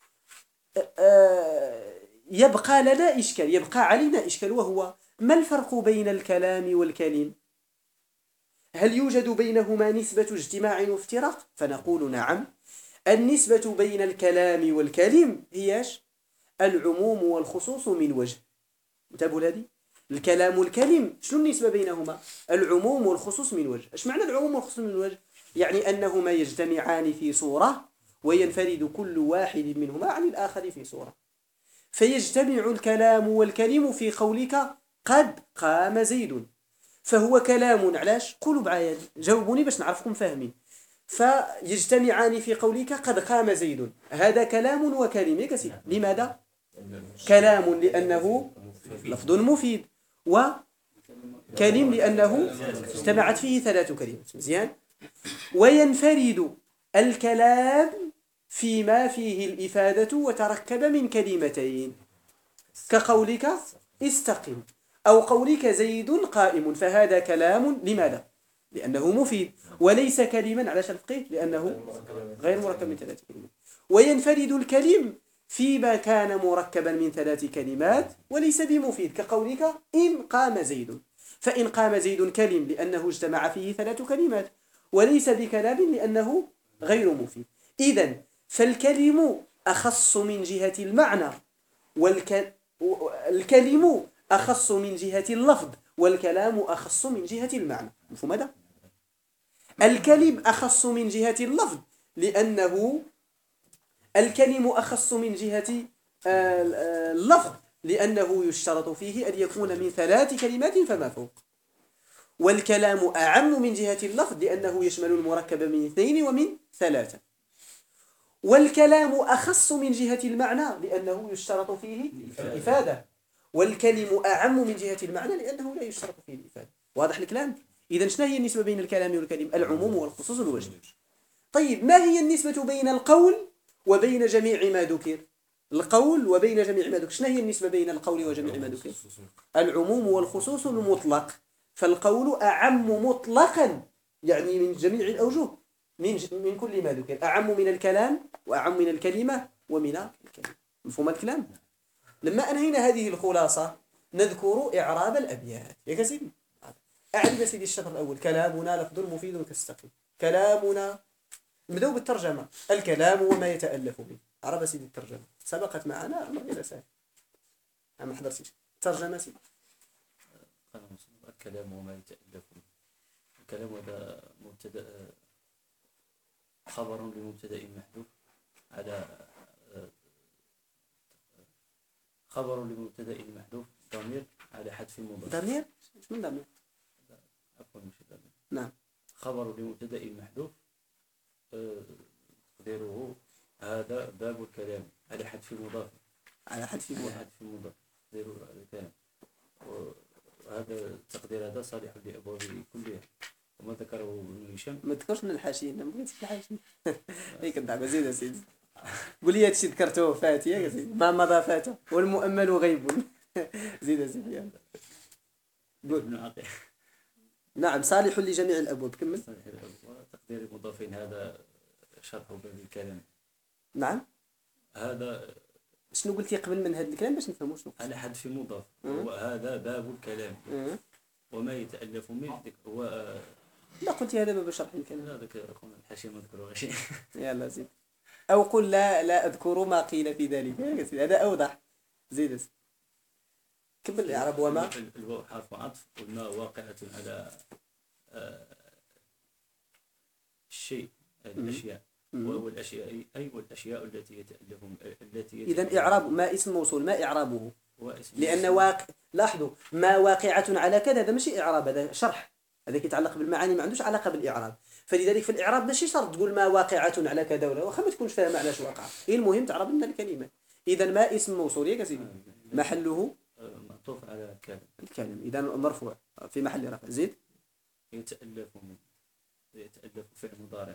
يبقى لنا إشكال، يبقى علينا إشكال، وهو ما الفرق بين الكلام والكلم؟ هل يوجد بينهما نسبة اجتماع وافتراق؟ فنقول نعم، النسبة بين الكلام والكلم هي العموم والخصوص من وجه. انتبهوا لهذه، الكلام والكلم شنو النسبة بينهما؟ العموم والخصوص من وجه. ايش معنى العموم والخصوص من وجه؟ يعني أنهما يجتمعان في صورة وينفرد كل واحد منهما عن الآخر في صورة. فيجتمع الكلام والكلم في قولك قد قام زيد، فهو كلام. علاش؟ قولوا معايا، جاوبوني باش نعرفكم فاهمين. فيجتمعان في قولك قد قام زيد، هذا كلام وكلمة كسي. لماذا؟ كلام لأنه لفظ مفيد، وكلم لأنه اجتمعت فيه 3 كلمات. مزيان. وينفرد الكلام فيما فيه الإفادة وتركب من كلمتين، كقولك استقم، أو قولك زيد قائم، فهذا كلام. لماذا؟ لأنه مفيد، وليس كلما على الفقيه لأنه غير مركب من 3 كلمات. وينفرد الكلم فيما كان مركبا من 3 كلمات وليس بمفيد، كقولك إن قام زيد، فإن قام زيد كلم لأنه اجتمع فيه 3 كلمات، وليس بكلام لأنه غير مفيد. إذن فالكلم أخص من جهة المعنى، والكلم أخص من جهة اللفظ، والكلام أخص من جهة المعنى. مفهوم هذا؟ الكلم أخص من جهة اللفظ لأنه الكلم أخص من جهة اللفظ لأنه يشترط فيه أن يكون من 3 كلمات فما فوق، والكلام أعم من جهة اللفظ لأنه يشمل المركب من 2 ومن 3. والكلام أخص من جهة المعنى لأنه يشترط فيه الإفادة، والكلم أعم من جهة المعنى لأنه لا يشترط فيه الإفادة. واضح الكلام؟ إذا شنو هي النسبة بين الكلام والكلم؟ العموم والخصوص والوجه. طيب ما هي النسبة بين القول وبين جميع ما ذكر؟ القول وبين جميع ما ذكر، شنو هي النسبة بين القول وجميع ما ذكر؟ العموم والخصوص المطلق. فالقول أعم مطلقا يعني من جميع الأوجه، من كل ما ذكر، أعم من الكلام وأعم من الكلمة ومن الكلمة. مفهوم الكلام؟ لما أنهينا هذه الخلاصة نذكر إعراب الأبيات. يا سيدي أعرب سيدي الشطر الأول: كلامنا لفظ مفيد كالسقي. كلامنا، نبدأ بالترجمة: الكلام وما يتألف به. عرب سيدي الترجمة سبقت معنا أمر إلى سهل، ما حضرتيش ترجمة سيدي. الكلام وما يتألف به. الكلام هذا مبتدأ، خبر لمبتدأ محذوف على خبر لمبتدأ محذوف، ضمير على حذف مضاف. ضمير؟ ايش من ضمير؟ عفوا مش ضمير. نعم. خبر لمبتدأ محذوف تقديره هذا باب الكلام على حذف مضاف. على حذف مضاف تقديره الكلام، وهذا التقدير هذا صالح لأبواب كلها. وما ذكره ابن هشام ما تذكرش من الحاشية. أنا بغيت الحاشية هيك الدعوة. زيد يا سيدي، قول لي هادشي ذكرته فاتي يا سيدي، ما مضى فاته والمؤمل غيب. زيد يا سيدي يلا قول. ابن عقيل. نعم، صالح لجميع الأبواب. كمل. صالح للأبواب. تقدير المضافين هذا شرح باب الكلام. نعم. هذا شنو قلتي قبل من هذا الكلام باش نفهموا شنو؟ على حذف مضاف، وهذا باب الكلام. وما يتألف منه هو لا قلتي هذا باب شرح الكلام. لا ذكر الحاشية ما ذكروا شيء. يلا زيد. أو قل لا أذكر ما قيل في ذلك. هذا أوضح. زيد. كمل الإعراب. وما الواو حرف عطف، والماء واقعة على الشيء، الأشياء، والأشياء أي والأشياء التي يتألف إذن إعراب ما اسم موصول، ما إعرابه؟ لأن لاحظوا ما واقعة على كذا، هذا ماشي إعراب، هذا شرح، هذا يتعلق بالمعاني، ما عندوش علاقة بالإعراب. فلذلك في الإعراب ماشي شرط تقول ما واقعة على كذا ولا، واخا ما تكونش فاهم علاش واقع، المهم تعرب لنا الكلمات. إذن ما اسم موصول يا سيدي، محله معطوف على الكلم. إذن مرفوع في محل رفع. زيد. يتألف فعل مضارع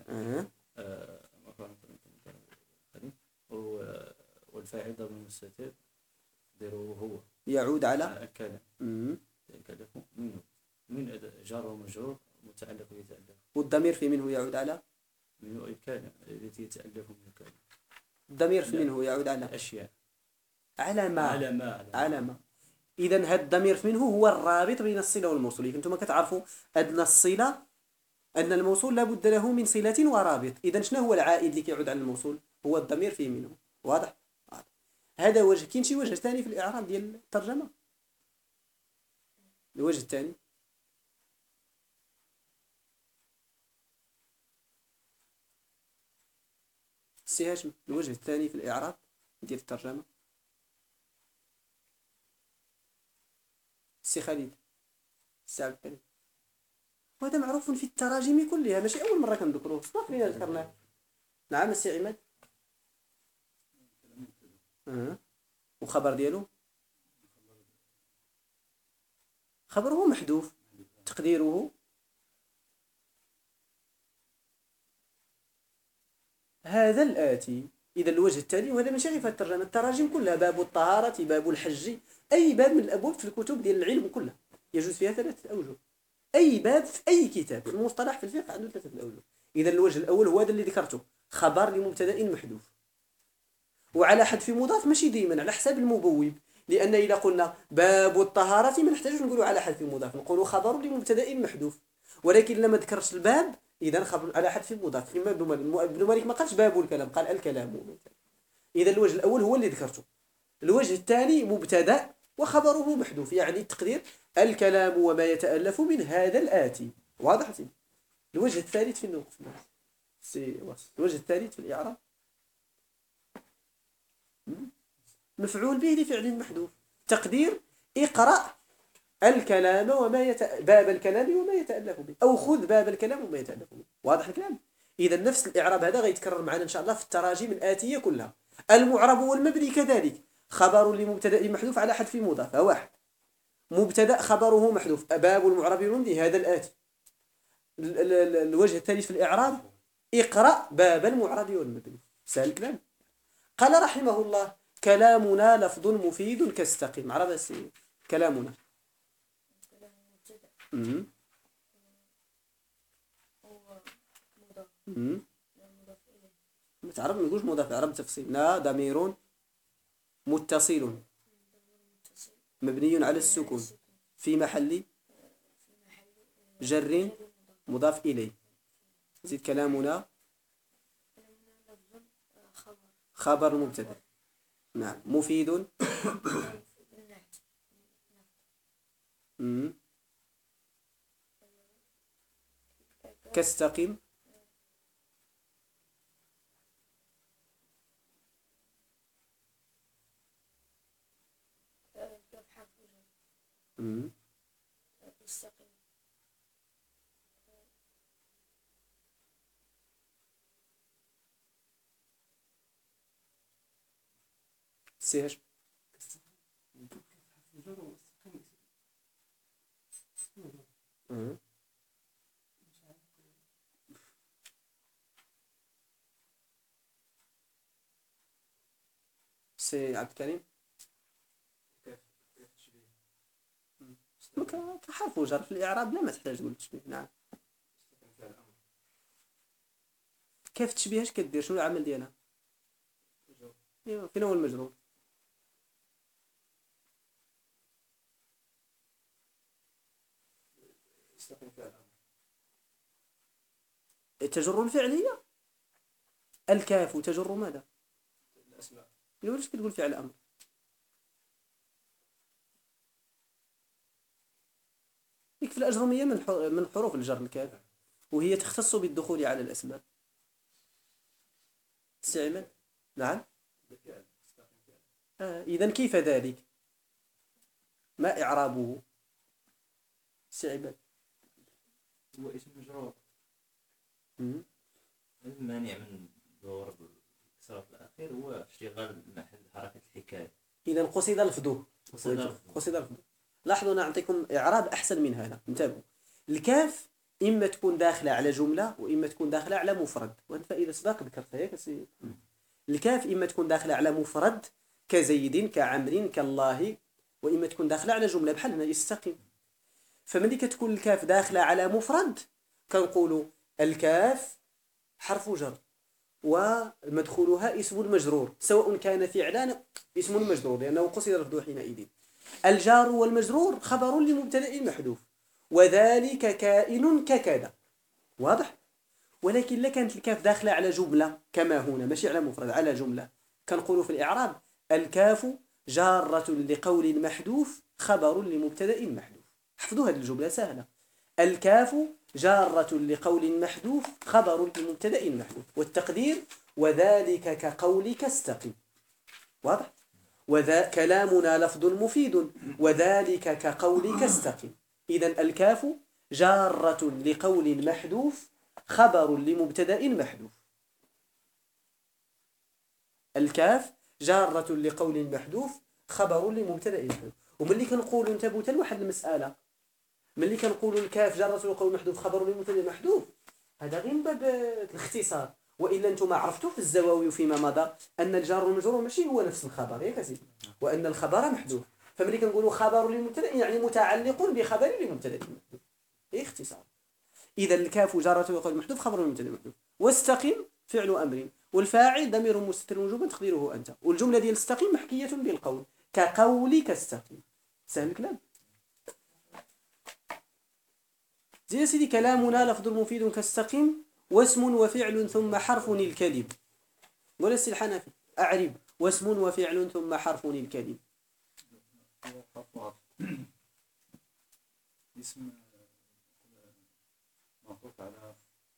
والفاعل ضمير مستتر تقديره هو يعود على الكلام. يتألف منه، من جار ومجرور متعلق يتألف، والضمير في منه يعود على منه الكلام التي يتألف من الكلام. الضمير في منه يعود على أشياء، على ما. إذن هذا الضمير في منه هو الرابط بين الصلة والموصول. أنتم كتعرفوا أن الصلة، أن الموصول لابد له من صلة ورابط. إذن شنو هو العائد اللي كيعود على الموصول؟ هو الضمير في منه. واضح؟ هذا وجه. كاين شي وجه ثاني في الإعراب ديال الترجمة؟ الوجه الثاني سي هاشم، الوجه الثاني في الإعراب ديال الترجمة. سي خالد، سي عبد الكريم. وهذا معروف في التراجم كلها، ماشي أول مرة كنذكروه، سبق لينا ذكرناه. نعم السي عماد. وخبر ديالو خبره محذوف، تقديره هذا الآتي. إذا الوجه التالي، وهذا ماشي غير في الترجمة، التراجم كلها، باب الطهارة، باب الحج، أي باب من الأبواب في الكتب ديال العلم كلها يجوز فيها 3 أوجه. أي باب في أي كتاب في المصطلح في الفقه عنده 3 أوجه. إذا الوجه الأول هو هذا اللي ذكرته، خبر لمبتدأ محذوف وعلى حذف مضاف، ماشي ديما على حساب المبوب، لأن إذا قلنا باب الطهارة ما نحتاجوش نقولوا على حذف مضاف، نقولوا خبر لمبتدأ محذوف. ولكن لما ذكرش الباب إذا خبر على حذف مضاف. كما ابن مالك ما قالش باب الكلام، قال الكلام. إذا الوجه الأول هو اللي ذكرته. الوجه الثاني مبتدأ وخبره محذوف، يعني التقدير الكلام وما يتألف من هذا الآتي. واضح سيدي؟ الوجه الثالث في النقطة، الوجه الثالث في الإعراب مفعول به لفعل محذوف، تقدير اقرأ الكلام باب الكلام وما يتألف به، أو خذ باب الكلام وما يتألف به. واضح الكلام؟ إذا نفس الإعراب هذا غيتكرر معنا إن شاء الله في التراجم الآتية كلها، المعرب والمبني كذلك. خبر لمبتدأ محذوف على حذف مضاف واحد. مبتدأ خبره محذوف، باب المعربين به هذا الآتي. الوجه الثالث في الإعراب اقرأ باب المعرب والمبني. سهل الكلام. قال رحمه الله كلامنا لفظ مفيد كاستقم. عرب السيد كلامنا تعرف ما نقولش مضاف، عرب تفصيل. لا ضمير متصل مبني على السكون في محل جر مضاف إليه. زيد كلامنا خبر مبتدأ. نعم مفيد كاستقم سيهش سي عبد الكريم كحرف وجر في الإعراب لا ما تحتاج تقول تشبيه. نعم كيف تشبيهش كدير؟ شنو العمل ديالها؟ ايوا فين هو المجرور؟ تجر الفعلية. الكاف تجر ماذا؟ الأسماء. ليش كتقول فعل أمر؟ يكفي الأجرمية من حروف الجر الكاف، وهي تختص بالدخول على الأسباب. استعمل. نعم إذن كيف ذلك؟ ما إعرابه؟ استعمل. هو اسم مجرور المانع من ظهور الكسرة في الأخير هو اشتغال محل حركة الحكاية. إذن قصد لفظه. قصد لفظه. لاحظوا أنا أعطيكم إعراب أحسن من هذا. انتبهوا. الكاف إما تكون داخلة على جملة وإما تكون داخلة على مفرد، وأنت فإذا سباق ذكرتها هيك. الكاف إما تكون داخلة على مفرد كزيد كعمر كالله، وإما تكون داخلة على جملة بحال هنا يستقيم. فملي كتكون الكاف داخلة على مفرد كنقولوا الكاف حرف جر ومدخولها اسم المجرور، سواء كان فعلا اسم المجرور لأنه قصد لفظه حينئذ. الجار والمجرور خبر لمبتدأ محذوف، وذلك كائن ككذا. واضح؟ ولكن لا كانت الكاف داخلة على جملة كما هنا، ماشي على مفرد، على جملة، كنقولوا في الإعراب الكاف جارة لقول محذوف خبر لمبتدأ محذوف. حفظوا هذه الجملة سهلة. الكاف جارة لقول محذوف خبر لمبتدأ محذوف، والتقدير وذلك كقولك استقم. واضح؟ كلامنا لفظ مفيد وذلك كقولك استقم. إذن الكاف جارة لقول محذوف خبر لمبتدأ محذوف. الكاف جارة لقول محذوف خبر لمبتدأ محذوف. وملي كنقولوا انتبهوا حتى لواحد المسألة، ملي كنقولوا الكاف جارة لقول محذوف خبر لمبتدأ محذوف، هذا غير من باب الاختصار، وإلا أنتم عرفتوا في الزواوي فيما مضى أن الجار والمجرور ماشي هو نفس الخبر ياك سيدي، وأن الخبر محذوف. فملي كنقولوا خبر لمبتدأ يعني متعلق بخبر لمبتدأ محذوف، اختصار. إذا الكاف جارة لقول محذوف خبر لمبتدأ محذوف، واستقم فعل أمر، والفاعل ضمير مستتر وجوبا تقديره أنت، والجملة ديال استقم محكية بالقول كقولك استقم. سهل الكلام. زي سيدي كلامنا لفظ مفيد كاستقم واسم وفعل ثم حرف الكلم. قول السي الحنفي أعرب واسم وفعل ثم حرف الكلم. اسم معطوف على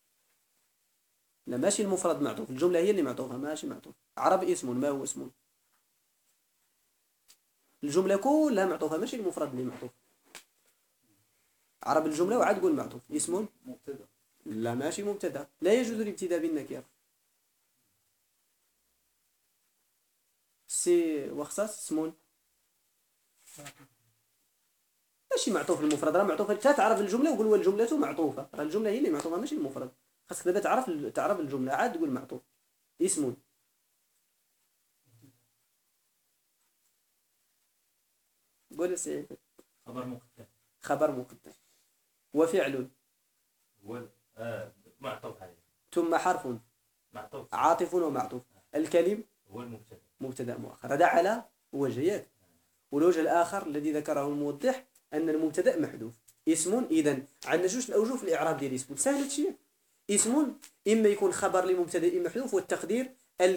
لا ماشي المفرد معطوف، الجملة هي اللي معطوفة ماشي معطوف. عرب اسم، ما هو اسم؟ الجملة كلها معطوفة ماشي المفرد اللي معطوف. عرب الجملة وعاد قول معطوف. اسم مبتدأ. لا ماشي مبتدأ، لا يجوز الابتداء بالنكرة. سي وخصاص اسمون ماشي معطوف المفرد، راه معطوف حتى تعرف الجمله وقول والجمله معطوفه، راه الجمله هي اللي معطوفه ماشي المفرد. خاصك دابا تعرف الجمله عاد تقول معطوف. اسم قول سعيد. خبر مقدم. خبر مقدم. وفعل هو معطوف عليه. ثم حرف معطوف. عاطف ومعطوف. الكلم هو المبتدا. مبتدا مؤخر. هذا على وجهيات. والوجه الآخر الذي ذكره الموضح أن المبتدا محذوف. اسم إذا عندنا جوج الأوجه في الإعراب ديال اسم سهل شيء. اسم إما يكون خبر لمبتدا محذوف والتقدير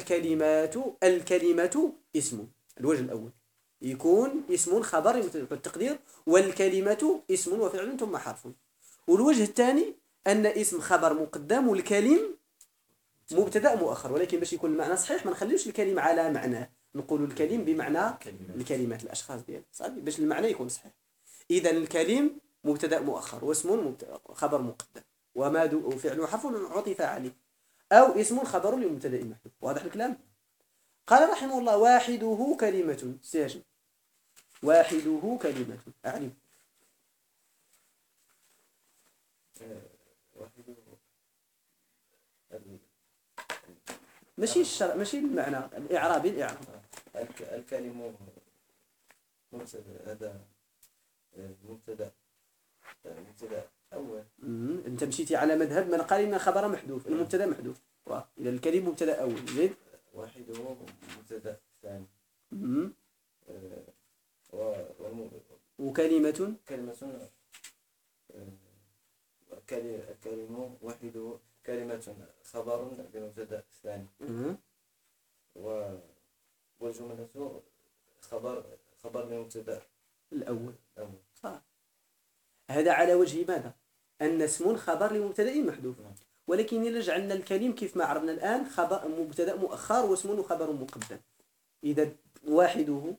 الكلمة اسم. الوجه الأول يكون اسم خبر لمبتدا والتقدير والكلمة اسم وفعل ثم حرف. والوجه الثاني أن اسم خبر مقدم والكلم مبتدا مؤخر، ولكن باش يكون المعنى صحيح ما نخليوش الكلمة على معناه، نقول الكلم بمعنى الكلمات الأشخاص ديال صافي باش المعنى يكون صحيح. إذا الكلم مبتدا مؤخر واسم خبر مقدم وما فعل وحرف عطف عليه أو اسم خبر لمبتدا محذوف. واضح الكلام؟ قال رحمه الله واحده كلمة. سياج واحده كلمة أعني ماشي المعنى الإعرابي. الكلمة مبتدا، هذا مبتدا أول. أنت مشيتي على مذهب من قال إن خبر محذوف المبتدا محذوف. إذا الكلمة مبتدا أول زيد واحده مبتدا ثاني. وكلمة الكلمة واحده كلمة خبر لمبتدا ثاني. والجملة خبر لمبتدا الأول. صح. هذا على وجه ماذا؟ أن اسم خبر لمبتدا محذوف. ولكن إذا جعلنا الكلم كيف ما عرفنا الآن خبر مبتدا مؤخر واسم خبر مقدم. إذا واحده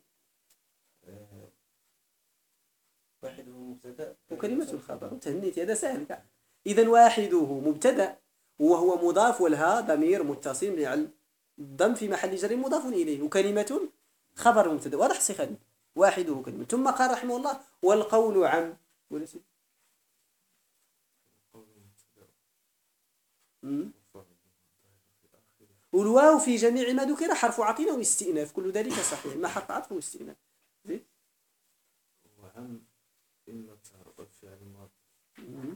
مبتدا وكلمة الخبر. تهنيتي هذا سهل. إذا واحده مبتدا وهو مضاف والها ضمير متصل يعني الضم في محل جر مضاف إليه، وكلمة خبر مبتدا. واضح سي خالد؟ واحده كلمة. ثم قال رحمه الله والقول عن والواو في جميع ما ذكر حرف عطف واستئناف، كل ذلك صحيح ما حرف عطف واستئناف. وعن إما فعل ماضي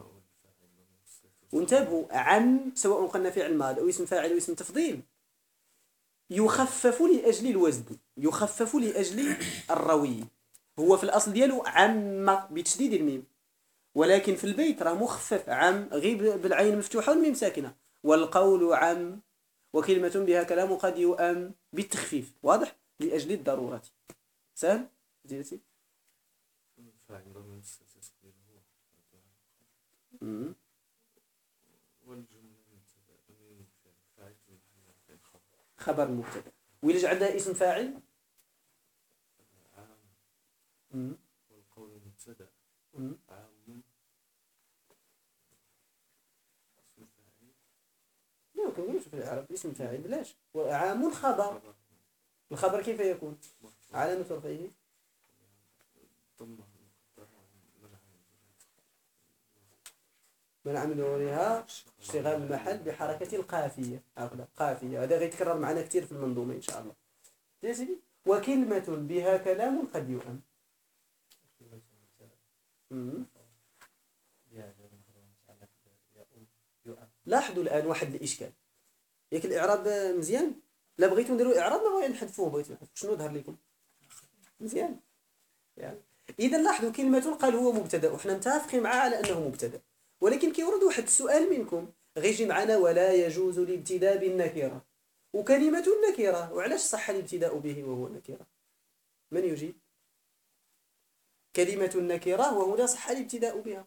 وانتبهوا عن سواء قلنا فعل ماضي أو اسم فاعل أو اسم تفضيل يخفف لأجل الوزن، يخفف لأجل الروي. هو في الأصل ديالو عم بتشديد الميم، ولكن في البيت راه مخفف عم غيب بالعين مفتوحة والميم ساكنة. والقول عم وكلمة بها كلام قد يؤم بالتخفيف. واضح؟ لأجل الضرورات. سهل؟ زيدتي؟ خبر مبتدا. ويلج عندها اسم فاعل والقول مبتدا عام اسم فاعل. لا كنقولش في العرب اسم فاعل بلاش. وعام خبر. الخبر كيف يكون؟ علامة رفعه من عمل ظهورها اشتغال المحل بحركة القافية. قافية هذا غيتكرر معنا كثير في المنظومة إن شاء الله. يا سيدي وكلمة بها كلام قد يؤم. لاحظوا الآن واحد الإشكال. ياك الإعراب مزيان؟ لا بغيتوا نديروا إعراب ما بغيتوا نحذفوه، بغيتوا نحذفوه شنو ظهر لكم؟ مزيان. يعني إذا لاحظوا كلمة قال هو مبتدأ وحنا متفقين معاه على أنه مبتدأ، ولكن كيورد واحد السؤال منكم غيجي معنا ولا يجوز الابتداء بالنكرة وكلمة النكرة، وعلاش صح الابتداء به وهو نكرة؟ من يجيب؟ كلمة النكرة وهنا صح الابتداء بها.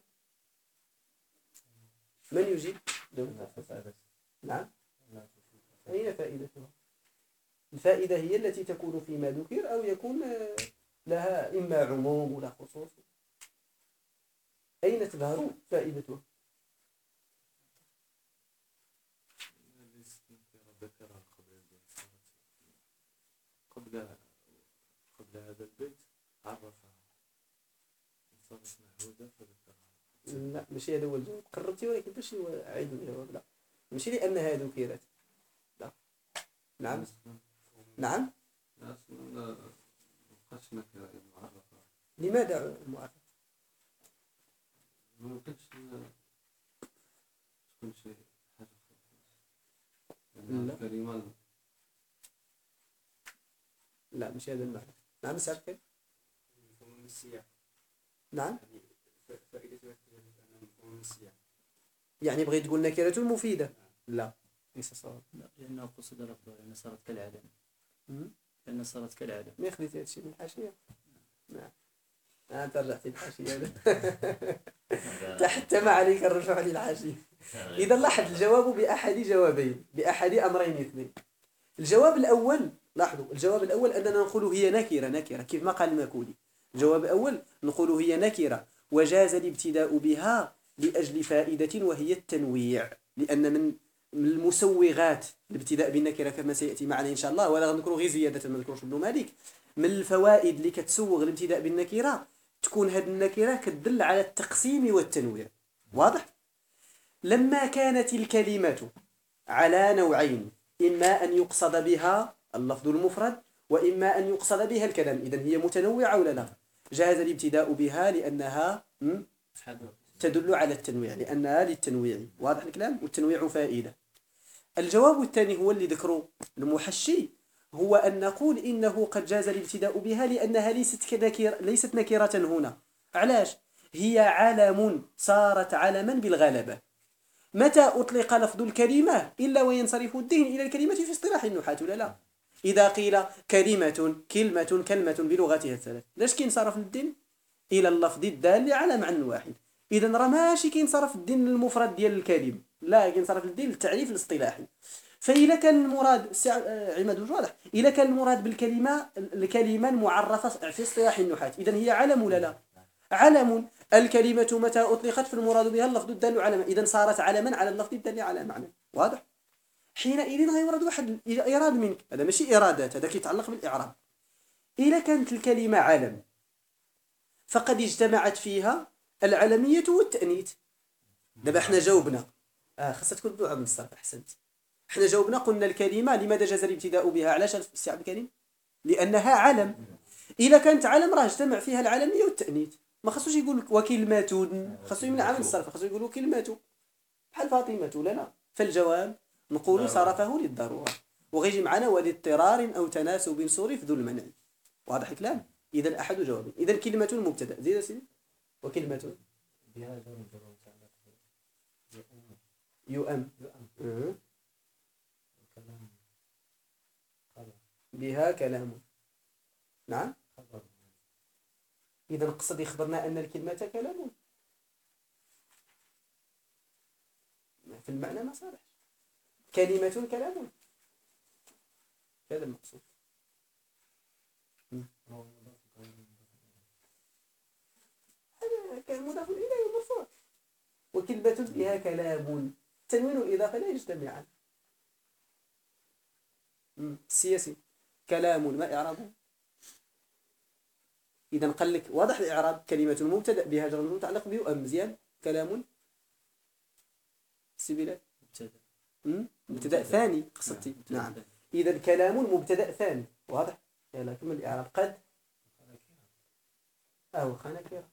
من يجيب؟ نعم. أين فائدتها؟ الفائدة هي التي تكون فيما ذكر أو يكون لها إما عموم ولا خصوص. أين تظهر فائدتها؟ قبل عرف صارت معهودة فذكرها. لا ماشي هذا هو الجواب، قربتي ولكن باش عيد الجواب. لا ماشي لأنها ذكرت، لا. نعم نعم. لا مبقاش نكرة معرفة. لماذا المعرفة؟ ممكنش تكون شي حاجة لا. كلمة. لا ماشي هذا المعنى. نعم سعد كيف؟ مفهوم السياق. نعم فائدة أن مفهوم السياق. يعني بغيت تقول نكرة مفيدة؟ لا ليس صواب. لا، لأنه قصد لفظه لأن صارت كالعدم. مم. لأن صارت كالعدم. ما خديتي هذا الشيء من الحاشية؟ نعم. أنت رجعتي الحاشية. تحت ما عليك الرجوع للحاشية. إذا لاحظ الجواب بأحد جوابين، بأحد أمرين اثنين. الجواب الأول، لاحظوا الجواب الأول أننا نقول هي نكرة كيف ما قال الماكولي. الجواب الأول نقول هي نكرة وجاز الابتداء بها لأجل فائدة وهي التنويع، لأن من المسوغات الابتداء بالنكرة كما سيأتي معنا إن شاء الله، ولا نذكر غير زيادة ما ذكرش ابن مالك. من الفوائد اللي كتسوغ الابتداء بالنكرة تكون هذه النكرة كتدل على التقسيم والتنويع. واضح؟ لما كانت الكلمة على نوعين، إما أن يقصد بها اللفظ المفرد وإما أن يقصد بها الكلام، إذن هي متنوعة ولا لا؟ جاز الابتداء بها لأنها تدل على التنويع، لأنها للتنويع. واضح الكلام؟ والتنويع فائدة. الجواب الثاني هو اللي ذكره المحشي، هو أن نقول إنه قد جاز الابتداء بها لأنها ليست نكرة هنا. علاش؟ هي علم صارت علما بالغلبة. متى أطلق لفظ الكلمة إلا وينصرف الذهن إلى الكلمة في اصطلاح النحاة ولا لا؟ إذا قيل كلمة كلمة بلغتها الثلاث، لاش كينصرف الذهن؟ إلى اللفظ الدال على معنى واحد. إذا راه ماشي كينصرف الذهن للمفرد ديال الكلمة، لا كينصرف الذهن للتعريف الاصطلاحي. فإذا كان المراد عماد واضح، إذا كان المراد بالكلمة الكلمة المعرفة في اصطلاح النحاة، إذا هي علم ولا لا؟ علم. الكلمة متى أطلقت فالمراد بها اللفظ الدال على معنى، إذا صارت علما على اللفظ الدال على معنى. واضح؟ حينئذ غيورد واحد إيراد منك، هذا ماشي إيرادات، هذا كيتعلق بالإعراب. إذا كانت الكلمة علم فقد اجتمعت فيها العلمية والتأنيث. دابا احنا جاوبنا خاصها تكون بلغة من الصرف. أحسنت. احنا جاوبنا قلنا الكلمة لماذا جاز الابتداء بها؟ علاش السي عبد الكريم؟ لأنها علم. إذا كانت علم راه اجتمع فيها العلمية والتأنيث. ما خصوش يقول وكلمة، خصو يمنع من الصرف، خصو يقول كلمة بحال فاطمة ولا لا. فالجواب نقول صرفه للضرورة، وغيجي معنا ولاضطرار أو تناسب صرف ذو المنع. واضح الكلام؟ إذا أحد جوابين. إذا كلمة مبتدأ، زيد سيدي. وكلمة يؤم بها كلام. نعم. إذا قصد يخبرنا أن الكلمة كلام في المعنى ما صالح. كلمة كلام، هذا المقصود. هذا كان مضاف إليه مرفوع. وكلمة بها كلام، تنوين الإضافة لا يجتمعان. السياسي كلام ما إعرابه؟ إذا قال لك واضح الإعراب، كلمة مبتدأ بها جر متعلق به مزيان. كلام سبيلات مبتدأ ثاني قصدتي. نعم. إذا كلام مبتدأ ثاني. واضح؟ يلا كمل الإعراب. قد أو خنكرة.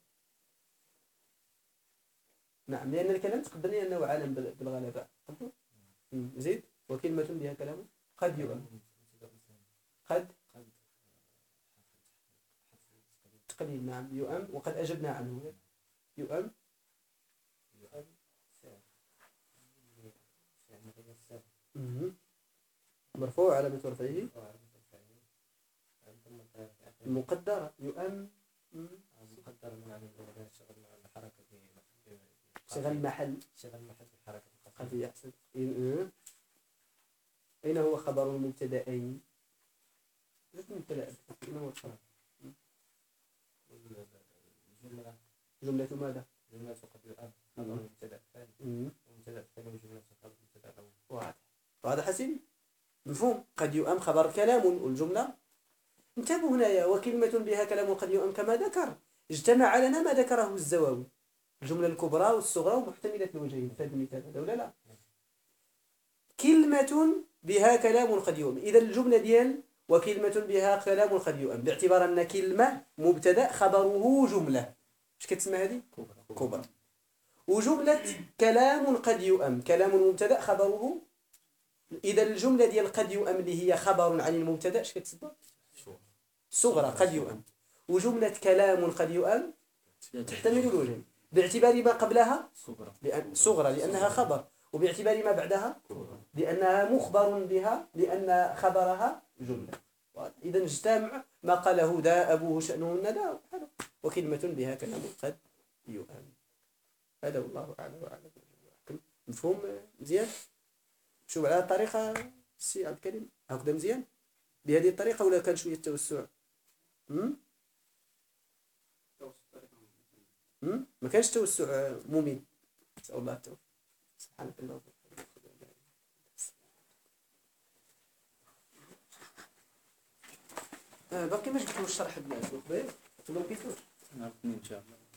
نعم، لأن الكلام تقدر لي أنه علم بالغلبة. زيد. وكلمة بها كلام قد يؤم. قد تقليل. نعم يؤم، وقد أجبنا عنه. يؤم مرفوع على رفعه مقدرة. يؤم مقدر من الحركة شغل محل الحركة قد يحصل. أين هو خبر المبتدأين؟ أين هو الخبر؟ جملة ماذا؟ جملة قد يؤم خبر المبتدأ الثاني ومبتدأ الثاني وجملة خبر المبتدأ الأول. وهذا حسين مفهوم. قد يؤم خبر كلام والجملة انتبهوا هنايا. وكلمة بها كلام قد يؤم كما ذكر، اجتمع لنا ما ذكره الزواوي، الجملة الكبرى والصغرى ومحتملة الوجهين في هذا المثال هذا ولا لا؟ كلمة بها كلام قد يؤم، إذا الجملة ديال وكلمة بها كلام قد يؤم باعتبار أن كلمة مبتدأ خبره جملة، اش كتسمى هذه؟ كبرى. وجملة كلام قد يؤم، كلام مبتدأ خبره، إذا الجملة ديال قد يؤم اللي هي خبر عن المبتدأ اش كتسمى؟ صغرى قد يؤم. وجملة كلام قد يؤم تحتمل الوجهين باعتبار ما قبلها صغرى لأنها خبر، وباعتبار ما بعدها لأنها مخبر بها لأن خبرها جملة. إذا اجتمع ما قاله دا أبوه شأنه الندى، وكلمة بها كلام قد يؤم. هذا والله أعلم وأعلم. مفهوم مزيان؟ شوف على الطريقة السي عبد الكريم هكذا مزيان بهذه الطريقة ولا كان شوية توسع؟ ما كانش توسع ممل. نسأل الله التوفيق. سبحانك اللهم وبحمدك. باقي ما جبتوش الشرح ديالو، باقي ما لقيتوش. نعرف ان شاء الله.